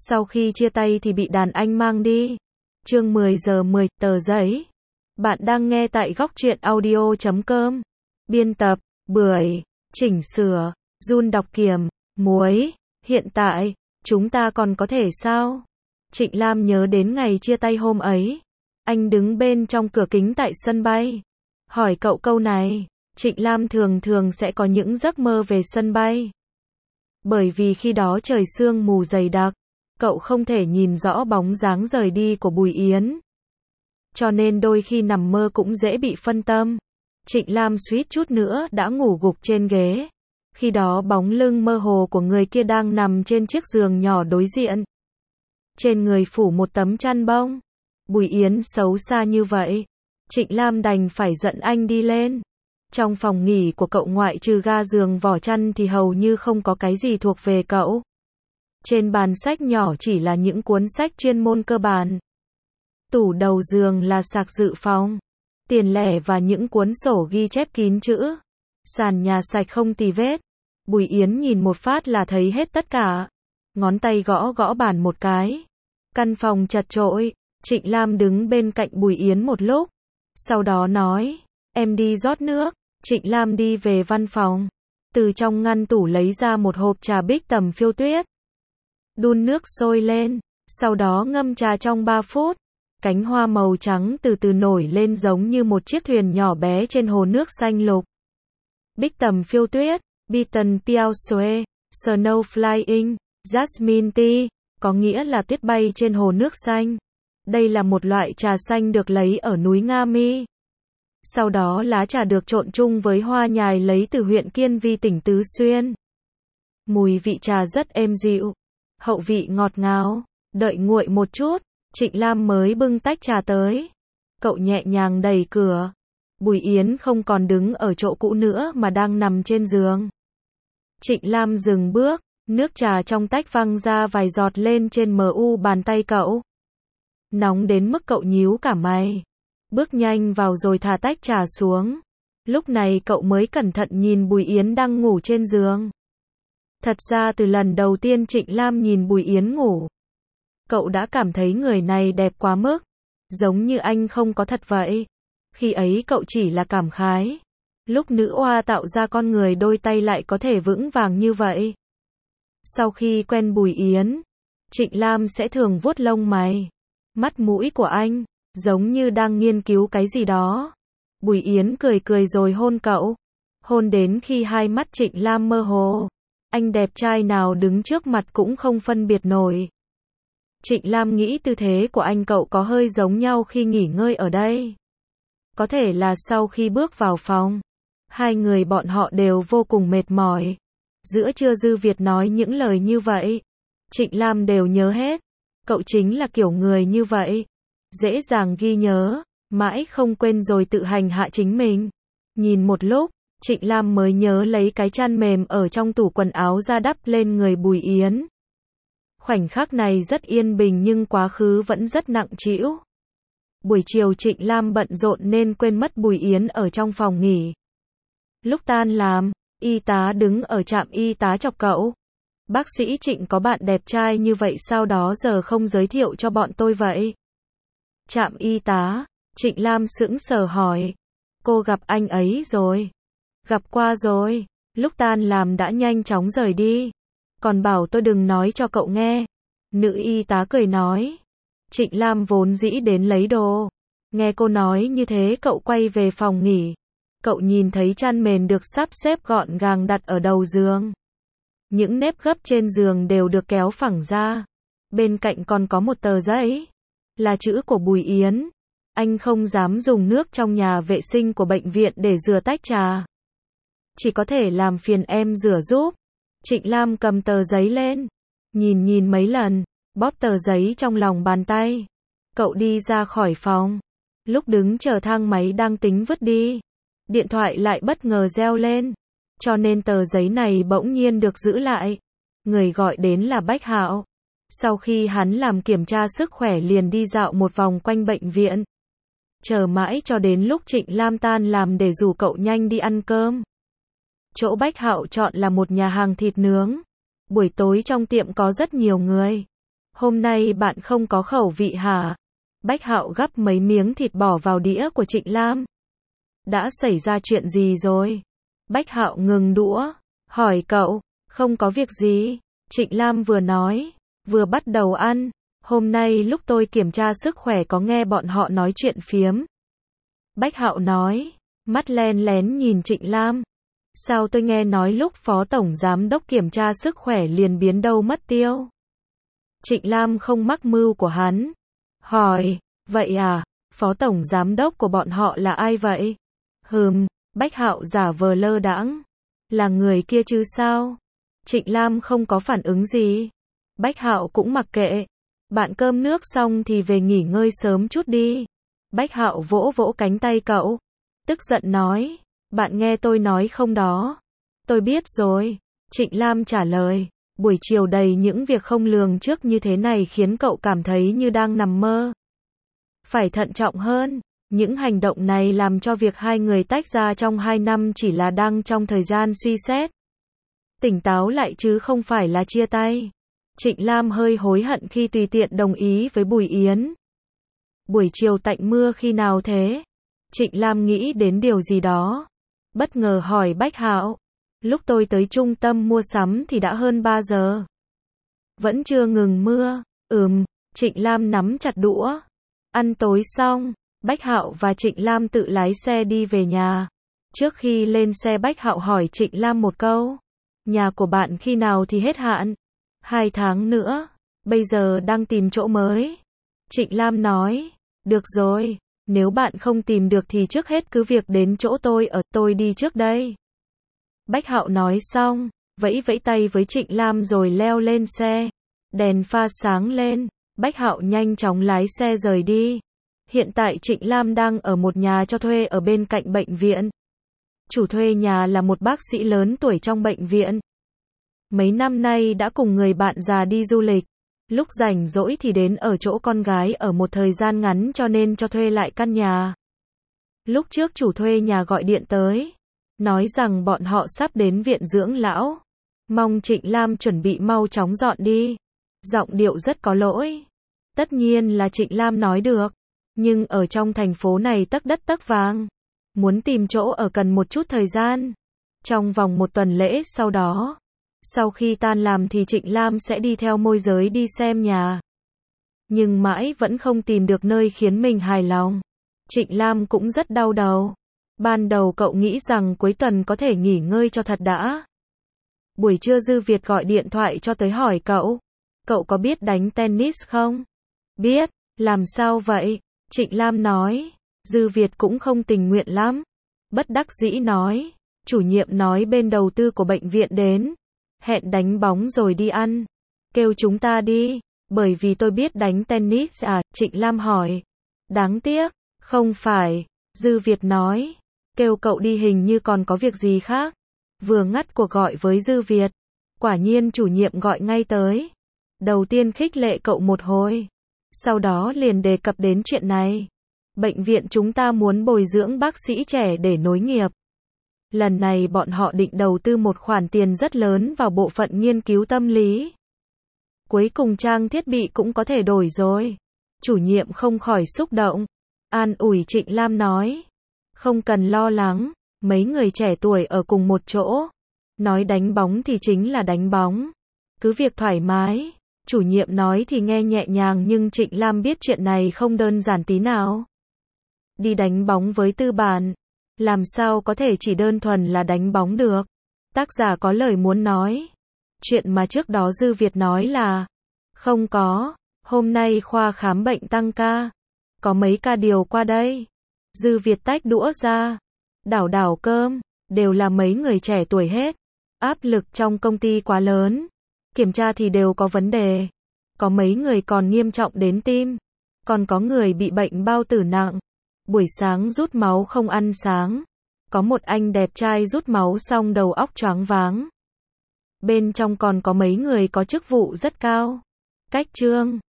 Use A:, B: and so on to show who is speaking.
A: Sau khi chia tay thì bị đàn anh mang đi. Chương 10 giờ 10, tờ giấy. Bạn đang nghe tại góc truyện audio.com. Biên tập, Bưởi, chỉnh sửa, Jun đọc kiểm, Muối. Hiện tại, chúng ta còn có thể sao? Trịnh Lam nhớ đến ngày chia tay hôm ấy. Anh đứng bên trong cửa kính tại sân bay. Hỏi cậu câu này. Trịnh Lam thường sẽ có những giấc mơ về sân bay. Bởi vì khi đó trời sương mù dày đặc, cậu không thể nhìn rõ bóng dáng rời đi của Bùi Yến. Cho nên đôi khi nằm mơ cũng dễ bị phân tâm. Trịnh Lam suýt chút nữa đã ngủ gục trên ghế. Khi đó bóng lưng mơ hồ của người kia đang nằm trên chiếc giường nhỏ đối diện. Trên người phủ một tấm chăn bông. Bùi Yến xấu xa như vậy. Trịnh Lam đành phải giận anh đi lên. Trong phòng nghỉ của cậu ngoại trừ ga giường vỏ chăn thì hầu như không có cái gì thuộc về cậu. Trên bàn sách nhỏ chỉ là những cuốn sách chuyên môn cơ bản. Tủ đầu giường là sạc dự phòng, tiền lẻ và những cuốn sổ ghi chép kín chữ. Sàn nhà sạch không tì vết. Bùi Yến nhìn một phát là thấy hết tất cả. Ngón tay gõ bàn một cái. Căn phòng chật chội. Trịnh Lam đứng bên cạnh Bùi Yến một lúc. Sau đó nói, em đi rót nước. Trịnh Lam đi về văn phòng. Từ trong ngăn tủ lấy ra một hộp trà Bích Tầm phiêu tuyết. Đun nước sôi lên. Sau đó ngâm trà trong 3 phút. Cánh hoa màu trắng từ từ nổi lên giống như một chiếc thuyền nhỏ bé trên hồ nước xanh lục. Bích Tầm phiêu tuyết, Bitten Piausue, Snow Flying, Jasmine Tea, có nghĩa là tuyết bay trên hồ nước xanh. Đây là một loại trà xanh được lấy ở núi Nga Mi. Sau đó lá trà được trộn chung với hoa nhài lấy từ huyện Kiên Vi tỉnh Tứ Xuyên. Mùi vị trà rất êm dịu, hậu vị ngọt ngào. Đợi nguội một chút, Trịnh Lam mới bưng tách trà tới. Cậu nhẹ nhàng đẩy cửa. Bùi Yến không còn đứng ở chỗ cũ nữa mà đang nằm trên giường. Trịnh Lam dừng bước, nước trà trong tách văng ra vài giọt lên trên bàn tay cậu. Nóng đến mức cậu nhíu cả mày. Bước nhanh vào rồi thả tách trà xuống. Lúc này cậu mới cẩn thận nhìn Bùi Yến đang ngủ trên giường. Thật ra từ lần đầu tiên Trịnh Lam nhìn Bùi Yến ngủ, cậu đã cảm thấy người này đẹp quá mức. Giống như anh không có thật vậy. Khi ấy cậu chỉ là cảm khái. Lúc nữ oa tạo ra con người đôi tay lại có thể vững vàng như vậy. Sau khi quen Bùi Yến, Trịnh Lam sẽ thường vuốt lông mày. Mắt mũi của anh giống như đang nghiên cứu cái gì đó. Bùi Yến cười rồi hôn cậu. Hôn đến khi hai mắt Trịnh Lam mơ hồ. Anh đẹp trai nào đứng trước mặt cũng không phân biệt nổi. Trịnh Lam nghĩ tư thế của anh cậu có hơi giống nhau khi nghỉ ngơi ở đây. Có thể là sau khi bước vào phòng, hai người bọn họ đều vô cùng mệt mỏi. Giữa trưa Dư Việt nói những lời như vậy, Trịnh Lam đều nhớ hết. Cậu chính là kiểu người như vậy. Dễ dàng ghi nhớ, mãi không quên rồi tự hành hạ chính mình. Nhìn một lúc, Trịnh Lam mới nhớ lấy cái chăn mềm ở trong tủ quần áo ra đắp lên người Bùi Yến. Khoảnh khắc này rất yên bình nhưng quá khứ vẫn rất nặng trĩu. Buổi chiều Trịnh Lam bận rộn nên quên mất Bùi Yến ở trong phòng nghỉ. Lúc tan làm, y tá đứng ở trạm y tá chọc cậu. Bác sĩ Trịnh có bạn đẹp trai như vậy sao đó giờ không giới thiệu cho bọn tôi vậy? Trạm y tá, Trịnh Lam sững sờ hỏi. Cô gặp anh ấy rồi. Gặp qua rồi. Lúc tan làm đã nhanh chóng rời đi. Còn bảo tôi đừng nói cho cậu nghe. Nữ y tá cười nói. Trịnh Lam vốn dĩ đến lấy đồ. Nghe cô nói như thế cậu quay về phòng nghỉ. Cậu nhìn thấy chăn mền được sắp xếp gọn gàng đặt ở đầu giường. Những nếp gấp trên giường đều được kéo phẳng ra. Bên cạnh còn có một tờ giấy. Là chữ của Bùi Yến. Anh không dám dùng nước trong nhà vệ sinh của bệnh viện để rửa tách trà. Chỉ có thể làm phiền em rửa giúp. Trịnh Lam cầm tờ giấy lên. Nhìn mấy lần. Bóp tờ giấy trong lòng bàn tay. Cậu đi ra khỏi phòng. Lúc đứng chờ thang máy đang tính vứt đi. Điện thoại lại bất ngờ reo lên. Cho nên tờ giấy này bỗng nhiên được giữ lại. Người gọi đến là Bách Hạo. Sau khi hắn làm kiểm tra sức khỏe liền đi dạo một vòng quanh bệnh viện. Chờ mãi cho đến lúc Trịnh Lam tan làm để rủ cậu nhanh đi ăn cơm. Chỗ Bách Hạo chọn là một nhà hàng thịt nướng. Buổi tối trong tiệm có rất nhiều người. Hôm nay bạn không có khẩu vị hả? Bách Hạo gắp mấy miếng thịt bỏ vào đĩa của Trịnh Lam. Đã xảy ra chuyện gì rồi? Bách Hạo ngừng đũa, hỏi cậu. Không có việc gì. Trịnh Lam vừa nói, vừa bắt đầu ăn. Hôm nay lúc tôi kiểm tra sức khỏe có nghe bọn họ nói chuyện phiếm. Bách Hạo nói, mắt len lén nhìn Trịnh Lam. Sao tôi nghe nói lúc Phó Tổng Giám Đốc kiểm tra sức khỏe liền biến đâu mất tiêu? Trịnh Lam không mắc mưu của hắn. Hỏi, vậy à, Phó Tổng Giám Đốc của bọn họ là ai vậy? Bách Hạo giả vờ lơ đãng. Là người kia chứ sao? Trịnh Lam không có phản ứng gì. Bách Hạo cũng mặc kệ. Bạn cơm nước xong thì về nghỉ ngơi sớm chút đi. Bách Hạo vỗ vỗ cánh tay cậu. Tức giận nói, bạn nghe tôi nói không đó? Tôi biết rồi. Trịnh Lam trả lời, buổi chiều đầy những việc không lường trước như thế này khiến cậu cảm thấy như đang nằm mơ. Phải thận trọng hơn. Những hành động này làm cho việc hai người tách ra trong 2 năm chỉ là đang trong thời gian suy xét. Tỉnh táo lại chứ không phải là chia tay. Trịnh Lam hơi hối hận khi tùy tiện đồng ý với Bùi Yến. Buổi chiều tạnh mưa khi nào thế? Trịnh Lam nghĩ đến điều gì đó. Bất ngờ hỏi Bách Hạo. Lúc tôi tới trung tâm mua sắm thì đã hơn 3 giờ. Vẫn chưa ngừng mưa. Trịnh Lam nắm chặt đũa. Ăn tối xong, Bách Hạo và Trịnh Lam tự lái xe đi về nhà. Trước khi lên xe Bách Hạo hỏi Trịnh Lam một câu. Nhà của bạn khi nào thì hết hạn? 2 tháng nữa. Bây giờ đang tìm chỗ mới. Trịnh Lam nói. Được rồi. Nếu bạn không tìm được thì trước hết cứ việc đến chỗ tôi ở, tôi đi trước đây. Bách Hạo nói xong, vẫy vẫy tay với Trịnh Lam rồi leo lên xe. Đèn pha sáng lên. Bách Hạo nhanh chóng lái xe rời đi. Hiện tại Trịnh Lam đang ở một nhà cho thuê ở bên cạnh bệnh viện. Chủ thuê nhà là một bác sĩ lớn tuổi trong bệnh viện. Mấy năm nay đã cùng người bạn già đi du lịch. Lúc rảnh rỗi thì đến ở chỗ con gái ở một thời gian ngắn cho nên cho thuê lại căn nhà. Lúc trước chủ thuê nhà gọi điện tới. Nói rằng bọn họ sắp đến viện dưỡng lão. Mong Trịnh Lam chuẩn bị mau chóng dọn đi. Giọng điệu rất có lỗi. Tất nhiên là Trịnh Lam nói được. Nhưng ở trong thành phố này tấc đất tấc vàng. Muốn tìm chỗ ở cần một chút thời gian. Trong vòng 1 tuần lễ sau đó. Sau khi tan làm thì Trịnh Lam sẽ đi theo môi giới đi xem nhà. Nhưng mãi vẫn không tìm được nơi khiến mình hài lòng. Trịnh Lam cũng rất đau đầu. Ban đầu cậu nghĩ rằng cuối tuần có thể nghỉ ngơi cho thật đã. Buổi trưa Dư Việt gọi điện thoại cho tới hỏi cậu. Cậu có biết đánh tennis không? Biết. Làm sao vậy? Trịnh Lam nói. Dư Việt cũng không tình nguyện lắm. Bất đắc dĩ nói. Chủ nhiệm nói bên đầu tư của bệnh viện đến. Hẹn đánh bóng rồi đi ăn. Kêu chúng ta đi. Bởi vì tôi biết đánh tennis à? Trịnh Lam hỏi. Đáng tiếc. Không phải. Dư Việt nói. Kêu cậu đi hình như còn có việc gì khác. Vừa ngắt cuộc gọi với Dư Việt. Quả nhiên chủ nhiệm gọi ngay tới. Đầu tiên khích lệ cậu một hồi. Sau đó liền đề cập đến chuyện này. Bệnh viện chúng ta muốn bồi dưỡng bác sĩ trẻ để nối nghiệp. Lần này bọn họ định đầu tư một khoản tiền rất lớn vào bộ phận nghiên cứu tâm lý. Cuối cùng trang thiết bị cũng có thể đổi rồi. Chủ nhiệm không khỏi xúc động. An ủi Trịnh Lam nói. Không cần lo lắng, mấy người trẻ tuổi ở cùng một chỗ. Nói đánh bóng thì chính là đánh bóng. Cứ việc thoải mái. Chủ nhiệm nói thì nghe nhẹ nhàng nhưng Trịnh Lam biết chuyện này không đơn giản tí nào. Đi đánh bóng với tư bản. Làm sao có thể chỉ đơn thuần là đánh bóng được. Tác giả có lời muốn nói. Chuyện mà trước đó Dư Việt nói là không có. Hôm nay khoa khám bệnh tăng ca. Có mấy ca điều qua đây. Dư Việt tách đũa ra. Đảo đảo cơm. Đều là mấy người trẻ tuổi hết. Áp lực trong công ty quá lớn. Kiểm tra thì đều có vấn đề. Có mấy người còn nghiêm trọng đến tim. Còn có người bị bệnh bao tử nặng. Buổi sáng rút máu không ăn sáng. Có một anh đẹp trai rút máu xong đầu óc choáng váng. Bên trong còn có mấy người có chức vụ rất cao. Cách chương